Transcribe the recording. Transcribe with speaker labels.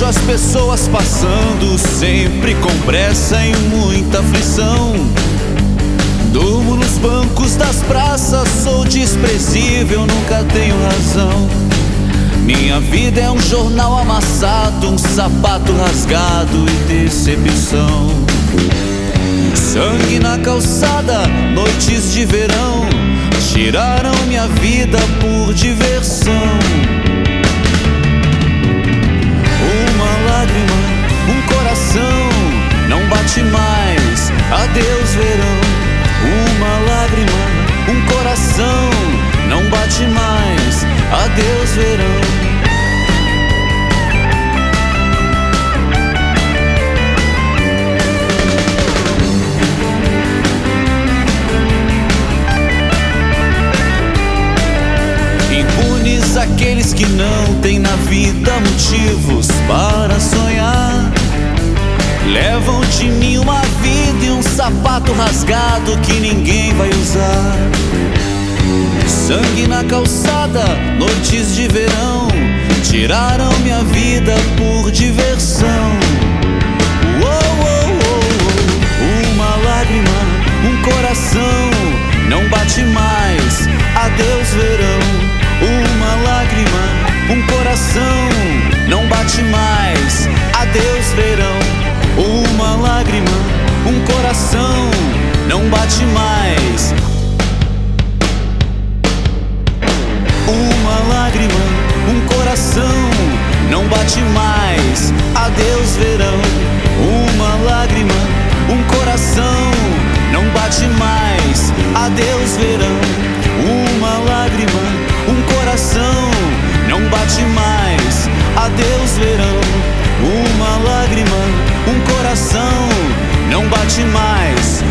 Speaker 1: Vejo as pessoas passando, sempre com pressa e muita aflição. Durmo nos bancos das praças, sou desprezível, nunca tenho razão. Minha vida é um jornal amassado, um sapato rasgado e decepção. Sangue na calçada, noites de verão, tiraram minha vida por diversão. Uma lágrima, um coração, não bate mais, adeus verão. Uma lágrima, um coração, não bate mais, adeus verão. Impunes aqueles que não têm na vida motivos para sonhar. Levam de mim uma vida e um sapato rasgado que ninguém vai usar. Sangue na calçada, noites de verão, tiraram minha vida por diversão. Uma lágrima, um coração, não bate mais, adeus verão. Uma lágrima, um coração, não bate mais, adeus verão. Uma lágrima, um coração, não bate mais. Uma lágrima, um coração, não bate mais, adeus verão. Uma lágrima, um coração, não bate mais, adeus verão. Uma lágrima, um coração, não bate mais, adeus verão. Uma lágrima, um coração, não bate mais,